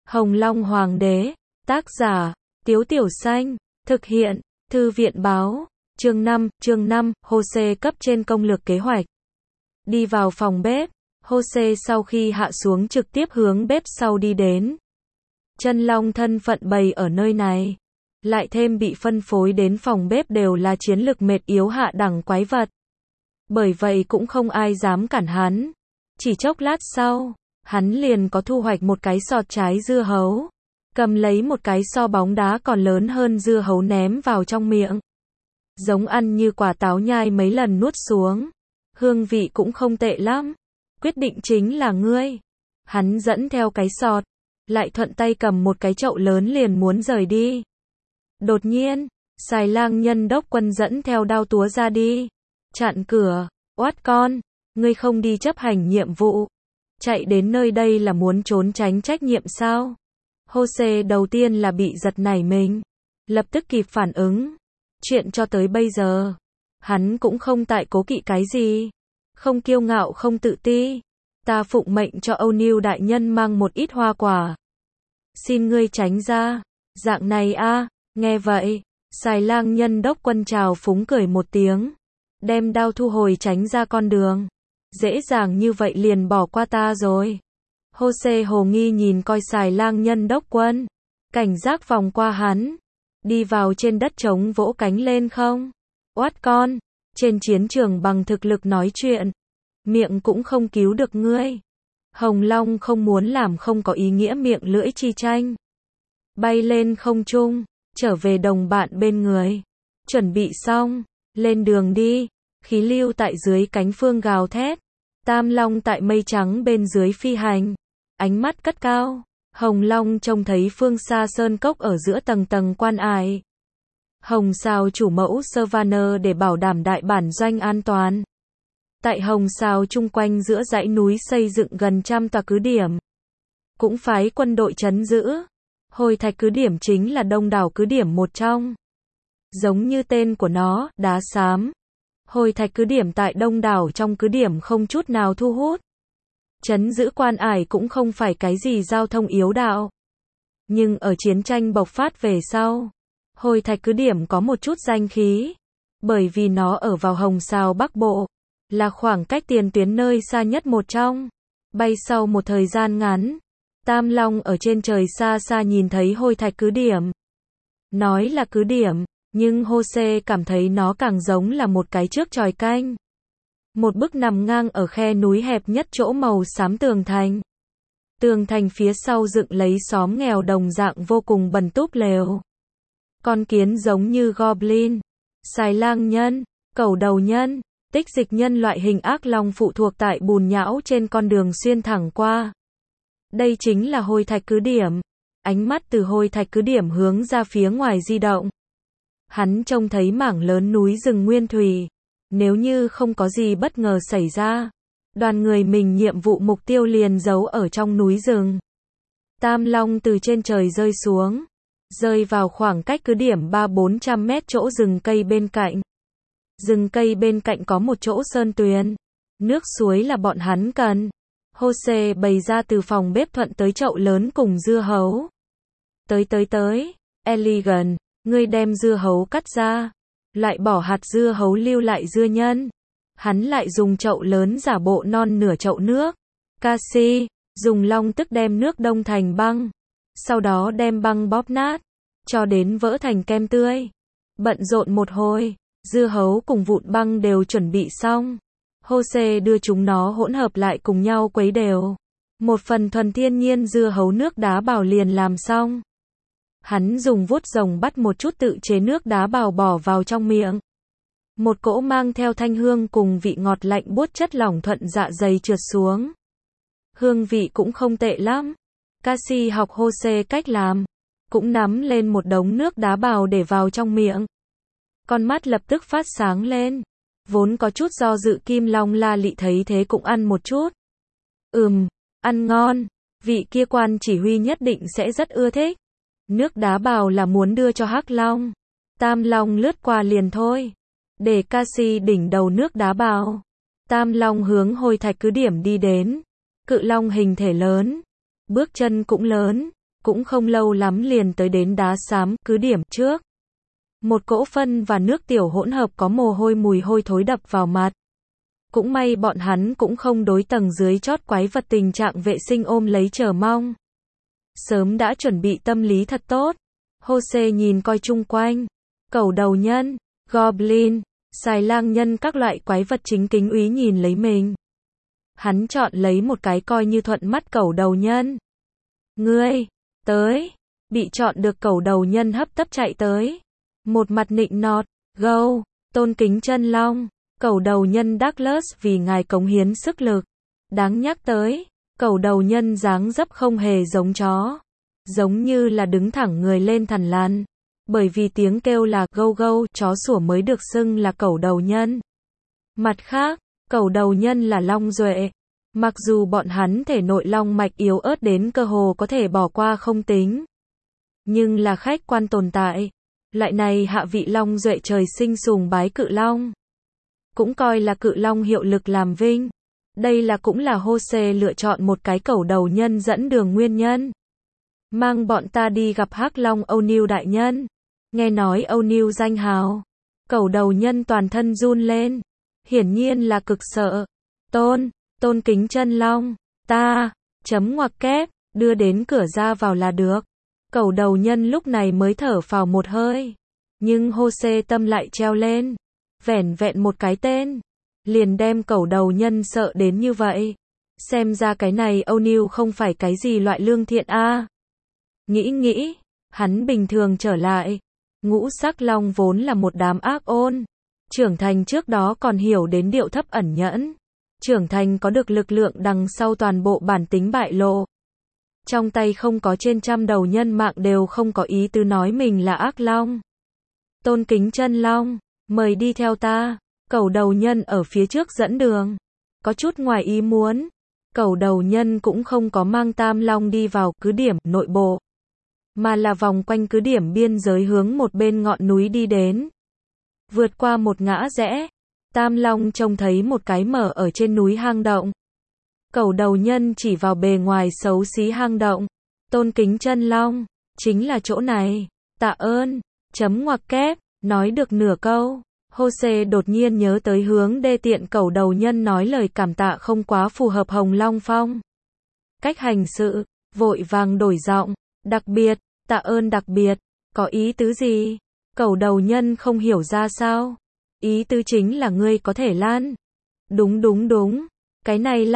Hồng Long Hoàng đế, tác giả, Tiếu Tiểu Xanh, thực hiện, Thư viện báo, chương 5, Jose cấp trên công lược kế hoạch. Đi vào phòng bếp, Jose sau khi hạ xuống trực tiếp hướng bếp sau đi đến. Chân long thân phận bày ở nơi này, lại thêm bị phân phối đến phòng bếp đều là chiến lực mệt yếu hạ đẳng quái vật. Bởi vậy cũng không ai dám cản hắn. Chỉ chốc lát sau, hắn liền có thu hoạch một cái sọt trái dưa hấu. Cầm lấy một cái so bóng đá còn lớn hơn dưa hấu ném vào trong miệng. Giống ăn như quả táo nhai mấy lần nuốt xuống. Hương vị cũng không tệ lắm. Quyết định chính là ngươi. Hắn dẫn theo cái sọt, lại thuận tay cầm một cái chậu lớn liền muốn rời đi. Đột nhiên, Xài Lang Nhân Đốc Quân dẫn theo đao túa ra đi. Chặn cửa, oát con, ngươi không đi chấp hành nhiệm vụ. Chạy đến nơi đây là muốn trốn tránh trách nhiệm sao? Jose đầu tiên là bị giật nảy mình, lập tức kịp phản ứng. Chuyện cho tới bây giờ, hắn cũng không tại cố kỵ cái gì. Không kiêu ngạo không tự ti. Ta phụng mệnh cho Âu Niu đại nhân mang một ít hoa quả. Xin ngươi tránh ra. Dạng này a, nghe vậy, Xài Lang Nhân Đốc Quân trào phúng cười một tiếng. Đem đao thu hồi tránh ra con đường. Dễ dàng như vậy liền bỏ qua ta rồi. Jose hồ nghi nhìn coi Xài Lang Nhân Đốc Quân. Cảnh giác vòng qua hắn. Đi vào trên đất trống vỗ cánh lên không? Oát con, trên chiến trường bằng thực lực nói chuyện. Miệng cũng không cứu được ngươi. Hồng Long không muốn làm không có ý nghĩa miệng lưỡi chi tranh. Bay lên không trung, trở về đồng bạn bên người. Chuẩn bị xong, lên đường đi. Khí lưu tại dưới cánh phương gào thét. Tam Long tại mây trắng bên dưới phi hành. Ánh mắt cất cao. Hồng Long trông thấy phương xa sơn cốc ở giữa tầng tầng quan ải. Hồng Sao chủ mẫu Savannah để bảo đảm đại bản doanh an toàn. Tại Hồng Sao chung quanh giữa dãy núi xây dựng gần 100 tòa cứ điểm. Cũng phái quân đội trấn giữ. Hồi Thạch cứ điểm chính là đông đảo cứ điểm một trong. Giống như tên của nó, đá xám. Hồi Thạch cứ điểm tại đông đảo trong cứ điểm không chút nào thu hút. Trấn giữ quan ải cũng không phải cái gì giao thông yếu đạo. Nhưng ở chiến tranh bộc phát về sau, Hồi Thạch cứ điểm có một chút danh khí. Bởi vì nó ở vào Hồng Sao Bắc Bộ, là khoảng cách tiền tuyến nơi xa nhất một trong. Bay sau một thời gian ngắn, Tam Long ở trên trời xa xa nhìn thấy Hồi Thạch cứ điểm. Nói là cứ điểm, nhưng Jose cảm thấy nó càng giống là một cái trước chòi canh. Một bức nằm ngang ở khe núi hẹp nhất chỗ màu xám tường thành. Tường thành phía sau dựng lấy xóm nghèo đồng dạng vô cùng bần túp lều. Con kiến giống như goblin, Xài Lang nhân, cẩu đầu nhân, tích dịch nhân loại hình ác long phụ thuộc tại bùn nhão trên con đường xuyên thẳng qua. Đây chính là Hồi Thạch cứ điểm. Ánh mắt từ Hồi Thạch cứ điểm hướng ra phía ngoài di động. Hắn trông thấy mảng lớn núi rừng nguyên thủy. Nếu như không có gì bất ngờ xảy ra, đoàn người mình nhiệm vụ mục tiêu liền giấu ở trong núi rừng. Tam Long từ trên trời rơi xuống, rơi vào khoảng cách cứ điểm 300-400 mét chỗ rừng cây bên cạnh. Rừng cây bên cạnh có một chỗ sơn tuyền, nước suối là bọn hắn cần. Jose bày ra từ phòng bếp thuận tới chậu lớn cùng dưa hấu. Tới, Elegant, ngươi đem dưa hấu cắt ra. Lại bỏ hạt dưa hấu lưu lại dưa nhân. Hắn lại dùng chậu lớn giả bộ non nửa chậu nước. Cassie, dùng long tức đem nước đông thành băng. Sau đó đem băng bóp nát, cho đến vỡ thành kem tươi. Bận rộn một hồi, dưa hấu cùng vụn băng đều chuẩn bị xong. Jose đưa chúng nó hỗn hợp lại cùng nhau quấy đều. Một phần thuần thiên nhiên dưa hấu nước đá bào liền làm xong. Hắn dùng vuốt rồng bắt một chút tự chế nước đá bào bỏ vào trong miệng. Một cỗ mang theo thanh hương cùng vị ngọt lạnh buốt chất lỏng thuận dạ dày trượt xuống. Hương vị cũng không tệ lắm. Cassie học Jose cách làm, cũng nắm lên một đống nước đá bào để vào trong miệng. Con mắt lập tức phát sáng lên. Vốn có chút do dự Kim Long La Lị thấy thế cũng ăn một chút. Ăn ngon. Vị kia quan chỉ huy nhất định sẽ rất ưa thích. Nước đá bào là muốn đưa cho Hắc Long. Tam Long lướt qua liền thôi. Để Cassie đỉnh đầu nước đá bào. Tam Long hướng Hồi Thạch cứ điểm đi đến. Cự Long hình thể lớn. Bước chân cũng lớn. cũng không lâu lắm liền tới đến đá xám, cứ điểm trước. Một cỗ phân và nước tiểu hỗn hợp có mồ hôi mùi hôi thối đập vào mặt. Cũng may bọn hắn cũng không đối tầng dưới chót quái vật tình trạng vệ sinh ôm lấy chờ mong. Sớm đã chuẩn bị tâm lý thật tốt. Jose nhìn coi chung quanh. Cẩu đầu nhân, goblin, xài lang nhân các loại quái vật chính kính úy nhìn lấy mình. Hắn chọn lấy một cái coi như thuận mắt cẩu đầu nhân. Ngươi, tới. Bị chọn được cẩu đầu nhân hấp tấp chạy tới. Một mặt nịnh nọt, gâu, tôn kính chân long. Cẩu đầu nhân Douglas vì ngài cống hiến sức lực. Đáng nhắc tới, cẩu đầu nhân dáng dấp không hề giống chó. Giống như là đứng thẳng người lên thằn lằn. Bởi vì tiếng kêu là gâu gâu, chó sủa mới được xưng là cẩu đầu nhân. Mặt khác, cẩu đầu nhân là long duệ. Mặc dù bọn hắn thể nội long mạch yếu ớt đến cơ hồ có thể bỏ qua không tính. Nhưng là khách quan tồn tại. Loại này hạ vị long duệ trời sinh sùng bái cự long. Cũng coi là cự long hiệu lực làm vinh. Đây là cũng là Jose lựa chọn một cái cẩu đầu nhân dẫn đường nguyên nhân. Mang bọn ta đi gặp Hắc Long O'Neill đại nhân. Nghe nói O'Neill danh hào. Cẩu đầu nhân toàn thân run lên. Hiển nhiên là cực sợ. Tôn kính chân long. Ta, chấm ngoặc kép, đưa đến cửa ra vào là được. Cẩu đầu nhân lúc này mới thở phào một hơi. Nhưng Jose tâm lại treo lên. Vẻn vẹn một cái tên. Liền đem cẩu đầu nhân sợ đến như vậy. Xem ra cái này O'Neill không phải cái gì loại lương thiện a. Nghĩ, hắn bình thường trở lại. Ngũ sắc long vốn là một đám ác ôn. Trưởng thành trước đó còn hiểu đến điệu thấp ẩn nhẫn. Trưởng thành có được lực lượng đằng sau toàn bộ bản tính bại lộ. Trong tay không có trên trăm đầu nhân mạng đều không có ý tứ nói mình là ác long. Tôn kính chân long, mời đi theo ta. Cẩu đầu nhân ở phía trước dẫn đường. Có chút ngoài ý muốn. Cẩu đầu nhân cũng không có mang tam long đi vào cứ điểm nội bộ. Mà là vòng quanh cứ điểm biên giới hướng một bên ngọn núi đi đến. Vượt qua một ngã rẽ. Tam long trông thấy một cái mở ở trên núi hang động. Cẩu đầu nhân chỉ vào bề ngoài xấu xí hang động. Tôn kính chân long, chính là chỗ này. Tạ ơn, chấm ngoặc kép, nói được nửa câu. Jose đột nhiên nhớ tới hướng đê tiện cẩu đầu nhân nói lời cảm tạ không quá phù hợp Hồng Long Phong. Cách hành sự, vội vàng đổi giọng, đặc biệt, tạ ơn đặc biệt, có ý tứ gì? Cẩu đầu nhân không hiểu ra sao. Ý tứ chính là ngươi có thể lan. Đúng, cái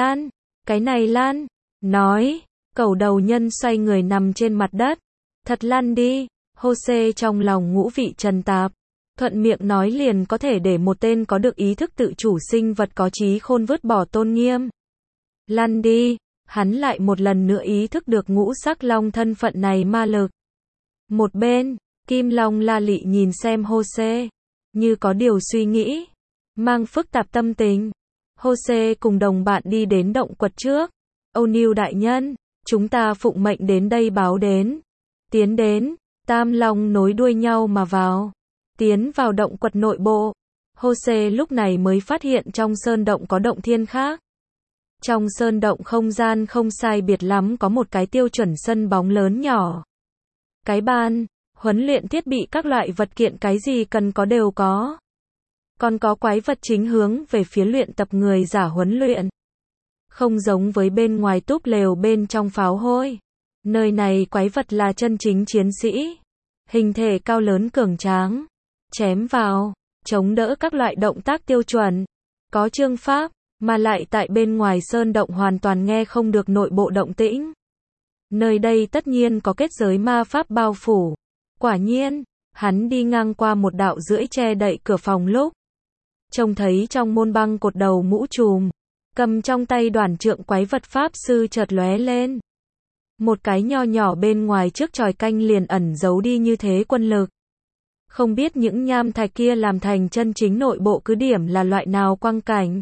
này lan, nói, cẩu đầu nhân xoay người nằm trên mặt đất. Thật lăn đi, Jose trong lòng ngũ vị trần tạp. Thuận miệng nói liền có thể để một tên có được ý thức tự chủ sinh vật có trí khôn vứt bỏ tôn nghiêm. Lăn đi, hắn lại một lần nữa ý thức được ngũ sắc long thân phận này ma lực. Một bên, Kim Long La Lị nhìn xem Jose, như có điều suy nghĩ, mang phức tạp tâm tình. Jose cùng đồng bạn đi đến động quật trước. O'Neill đại nhân, chúng ta phụng mệnh đến đây báo đến. Tiến đến, tam long nối đuôi nhau mà vào. Tiến vào động quật nội bộ. Jose lúc này mới phát hiện trong sơn động có động thiên khác. Trong sơn động không gian không sai biệt lắm có một cái tiêu chuẩn sân bóng lớn nhỏ. Cái bàn, huấn luyện thiết bị các loại vật kiện cái gì cần có đều có. Còn có quái vật chính hướng về phía luyện tập người giả huấn luyện. Không giống với bên ngoài túp lều bên trong pháo hôi. Nơi này quái vật là chân chính chiến sĩ. Hình thể cao lớn cường tráng. Chém vào, chống đỡ các loại động tác tiêu chuẩn. Có chương pháp, mà lại tại bên ngoài sơn động hoàn toàn nghe không được nội bộ động tĩnh. Nơi đây tất nhiên có kết giới ma pháp bao phủ. Quả nhiên, hắn đi ngang qua một đạo rưỡi che đậy cửa phòng lúc. Trông thấy trong môn băng cột đầu mũ trùm, cầm trong tay đoàn trượng quái vật pháp sư chợt lóe lên. Một cái nho nhỏ bên ngoài trước chòi canh liền ẩn giấu đi như thế quân lực. Không biết những nham thạch kia làm thành chân chính nội bộ cứ điểm là loại nào quang cảnh.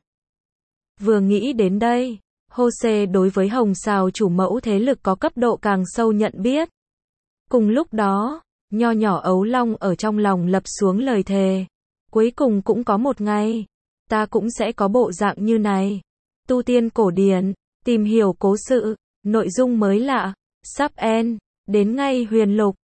Vừa nghĩ đến đây, Jose đối với Hồng Sào chủ mẫu thế lực có cấp độ càng sâu nhận biết. Cùng lúc đó, nho nhỏ ấu long ở trong lòng lập xuống lời thề. Cuối cùng cũng có một ngày, ta cũng sẽ có bộ dạng như này. Tu tiên cổ điển, tìm hiểu cố sự, nội dung mới lạ, sắp end. Đến ngay Huyền Lục.